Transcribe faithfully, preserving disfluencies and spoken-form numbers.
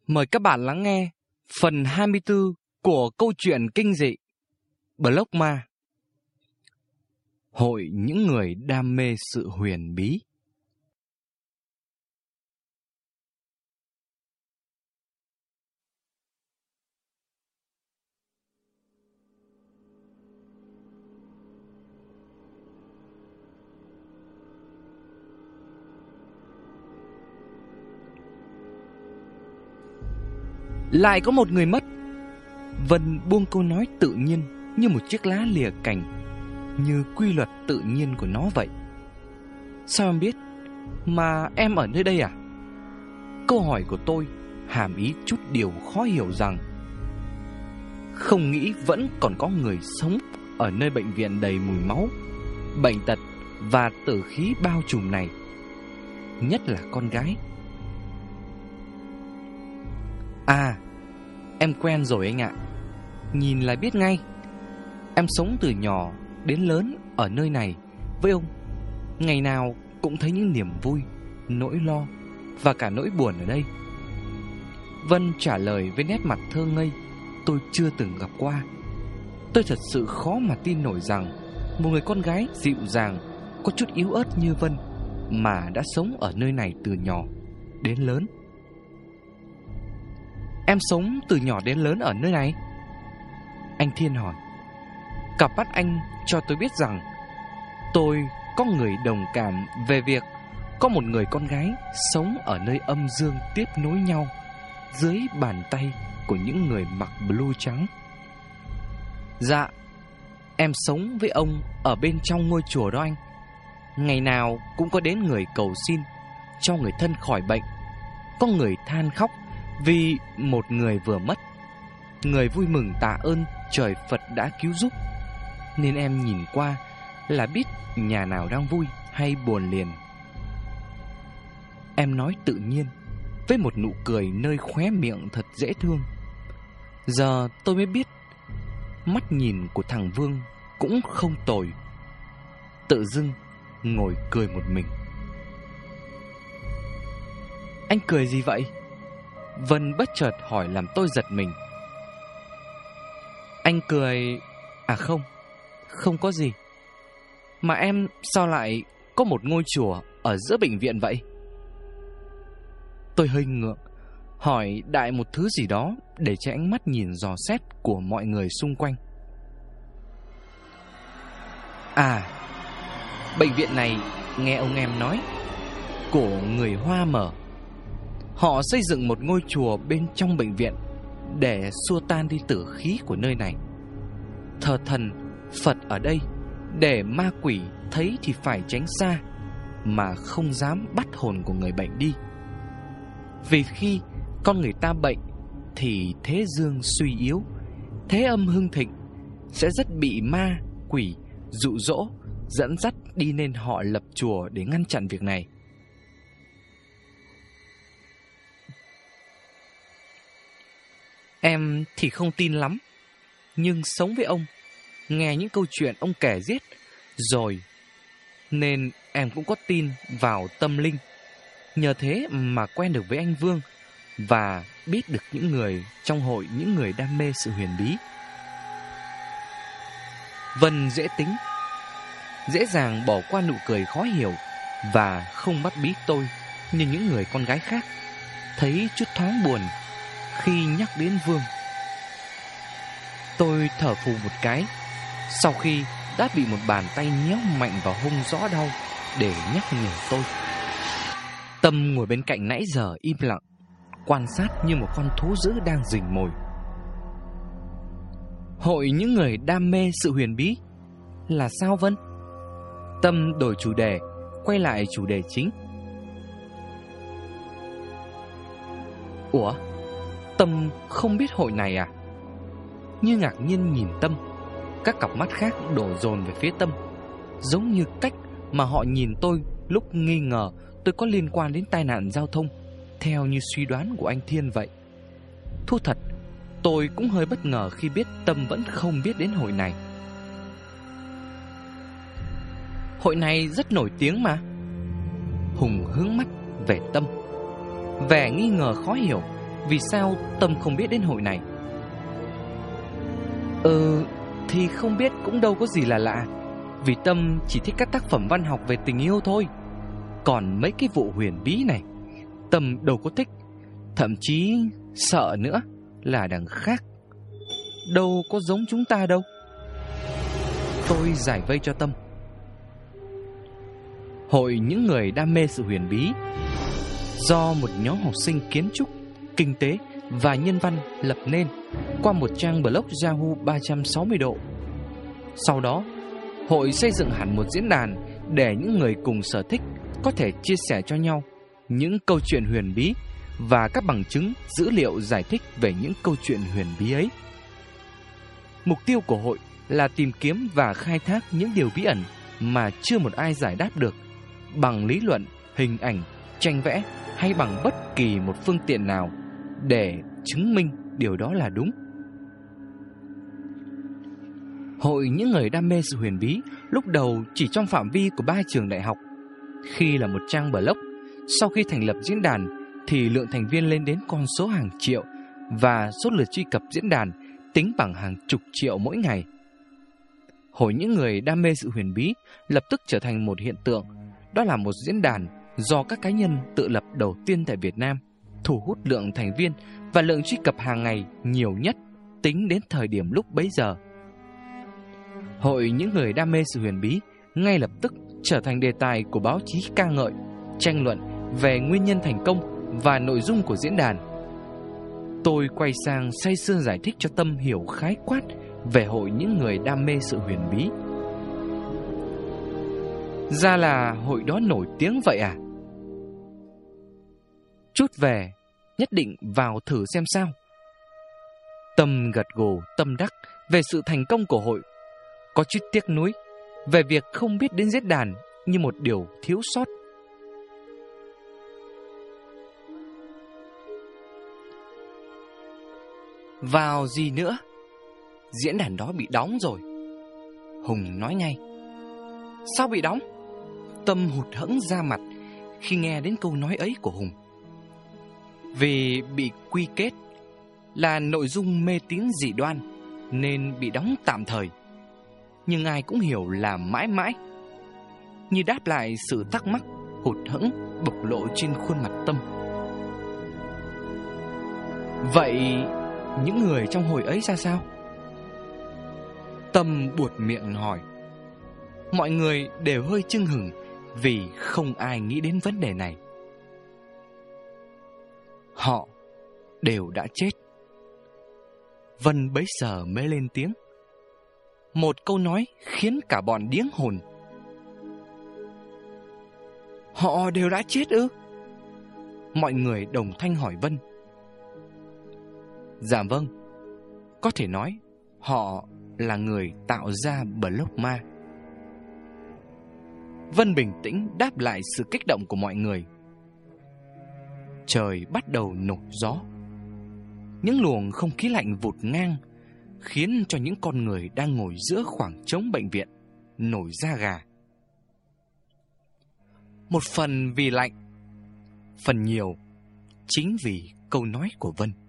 Mời các bạn lắng nghe phần hai mươi tư của câu chuyện kinh dị Block Ma. Hội những người đam mê sự huyền bí. Lại có một người mất. Vân buông câu nói tự nhiên như một chiếc lá lìa cành, như quy luật tự nhiên của nó vậy. Sao em biết? Mà em ở nơi đây à? Câu hỏi của tôi hàm ý chút điều khó hiểu rằng không nghĩ vẫn còn có người sống ở nơi bệnh viện đầy mùi máu, bệnh tật và tử khí bao trùm này, nhất là con gái. À, em quen rồi anh ạ. Nhìn là biết ngay. Em sống từ nhỏ đến lớn ở nơi này với ông. Ngày nào cũng thấy những niềm vui, nỗi lo và cả nỗi buồn ở đây. Vân trả lời với nét mặt thơ ngây tôi chưa từng gặp qua. Tôi thật sự khó mà tin nổi rằng một người con gái dịu dàng, có chút yếu ớt như Vân mà đã sống ở nơi này từ nhỏ đến lớn. Em sống từ nhỏ đến lớn ở nơi này? Anh Thiên hỏi. Cặp mắt anh cho tôi biết rằng tôi có người đồng cảm về việc có một người con gái sống ở nơi âm dương tiếp nối nhau dưới bàn tay của những người mặc blue trắng. Dạ, em sống với ông ở bên trong ngôi chùa đó anh. Ngày nào cũng có đến người cầu xin cho người thân khỏi bệnh, có người than khóc vì một người vừa mất, người vui mừng tạ ơn trời Phật đã cứu giúp. Nên em nhìn qua là biết nhà nào đang vui hay buồn liền. Em nói tự nhiên, với một nụ cười nơi khóe miệng thật dễ thương. Giờ tôi mới biết mắt nhìn của thằng Vương cũng không tồi. Tự dưng ngồi cười một mình. Anh cười gì vậy? Vân bất chợt hỏi làm tôi giật mình. Anh cười... À không, không có gì. Mà em sao lại có một ngôi chùa ở giữa bệnh viện vậy? Tôi hơi ngượng, hỏi đại một thứ gì đó để cho ánh mắt nhìn dò xét của mọi người xung quanh. À, bệnh viện này nghe ông em nói của người Hoa mở. Họ xây dựng một ngôi chùa bên trong bệnh viện để xua tan đi tử khí của nơi này. Thờ thần Phật ở đây để ma quỷ thấy thì phải tránh xa, mà không dám bắt hồn của người bệnh đi. Vì khi con người ta bệnh thì thế dương suy yếu, thế âm hưng thịnh, sẽ rất bị ma quỷ dụ dỗ dẫn dắt đi, nên họ lập chùa để ngăn chặn việc này. Em thì không tin lắm, nhưng sống với ông, nghe những câu chuyện ông kể giết rồi, nên em cũng có tin vào tâm linh. Nhờ thế mà quen được với anh Vương và biết được những người trong hội những người đam mê sự huyền bí. Vân dễ tính, dễ dàng bỏ qua nụ cười khó hiểu và không bắt bí tôi như những người con gái khác, thấy chút thoáng buồn khi nhắc đến Vương. Tôi thở phù một cái sau khi đã bị một bàn tay nhéo mạnh vào hông rõ đau để nhắc nhở tôi. Tâm ngồi bên cạnh nãy giờ im lặng, quan sát như một con thú dữ đang rình mồi. Hội những người đam mê sự huyền bí là sao Vân? Tâm đổi chủ đề, quay lại chủ đề chính. Ủa, Tâm không biết hội này à? Như ngạc nhiên nhìn Tâm, các cặp mắt khác đổ dồn về phía Tâm, giống như cách mà họ nhìn tôi lúc nghi ngờ tôi có liên quan đến tai nạn giao thông, theo như suy đoán của anh Thiên vậy. Thú thật, tôi cũng hơi bất ngờ khi biết Tâm vẫn không biết đến hội này. Hội này rất nổi tiếng mà. Hùng hướng mắt về Tâm, vẻ nghi ngờ khó hiểu vì sao Tâm không biết đến hội này. Ừ, thì không biết cũng đâu có gì là lạ, vì Tâm chỉ thích các tác phẩm văn học về tình yêu thôi. Còn mấy cái vụ huyền bí này Tâm đâu có thích, thậm chí sợ nữa là đằng khác. Đâu có giống chúng ta đâu. Tôi giải vây cho Tâm. Hội những người đam mê sự huyền bí do một nhóm học sinh kiến trúc, kinh tế và nhân văn lập nên qua một trang blog Yahoo ba trăm sáu mươi độ. Sau đó, hội xây dựng hẳn một diễn đàn để những người cùng sở thích có thể chia sẻ cho nhau những câu chuyện huyền bí và các bằng chứng, dữ liệu giải thích về những câu chuyện huyền bí ấy. Mục tiêu của hội là tìm kiếm và khai thác những điều bí ẩn mà chưa một ai giải đáp được bằng lý luận, hình ảnh, tranh vẽ hay bằng bất kỳ một phương tiện nào để chứng minh điều đó là đúng. Hội những người đam mê sự huyền bí lúc đầu chỉ trong phạm vi của ba trường đại học. Khi là một trang blog, sau khi thành lập diễn đàn thì lượng thành viên lên đến con số hàng triệu và số lượt truy cập diễn đàn tính bằng hàng chục triệu mỗi ngày. Hội những người đam mê sự huyền bí lập tức trở thành một hiện tượng. Đó là một diễn đàn do các cá nhân tự lập đầu tiên tại Việt Nam, thu hút lượng thành viên và lượng truy cập hàng ngày nhiều nhất tính đến thời điểm lúc bấy giờ. Hội những người đam mê sự huyền bí ngay lập tức trở thành đề tài của báo chí ca ngợi, tranh luận về nguyên nhân thành công và nội dung của diễn đàn. Tôi quay sang say sưa giải thích cho Tâm hiểu khái quát về hội những người đam mê sự huyền bí. Ra là hội đó nổi tiếng vậy à? Chút về, nhất định vào thử xem sao. Tâm gật gù tâm đắc về sự thành công của hội, có chút tiếc nuối về việc không biết đến diễn đàn như một điều thiếu sót. Vào gì nữa? Diễn đàn đó bị đóng rồi. Hùng nói ngay. Sao bị đóng? Tâm hụt hẫng ra mặt khi nghe đến câu nói ấy của Hùng. Vì bị quy kết là nội dung mê tín dị đoan nên bị đóng tạm thời. Nhưng ai cũng hiểu là mãi mãi. Như đáp lại sự thắc mắc hụt hẫng bộc lộ trên khuôn mặt Tâm. Vậy những người trong hội ấy ra sao? Tâm buột miệng hỏi. Mọi người đều hơi chưng hửng vì không ai nghĩ đến vấn đề này. Họ đều đã chết. Vân bấy giờ mới lên tiếng. Một câu nói khiến cả bọn điếng hồn. Họ đều đã chết ư? Mọi người đồng thanh hỏi Vân. Dạ vâng. Có thể nói họ là người tạo ra blog ma. Vân bình tĩnh đáp lại sự kích động của mọi người. Trời bắt đầu nổi gió. Những luồng không khí lạnh vụt ngang khiến cho những con người đang ngồi giữa khoảng trống bệnh viện nổi da gà. Một phần vì lạnh, phần nhiều chính vì câu nói của Vân.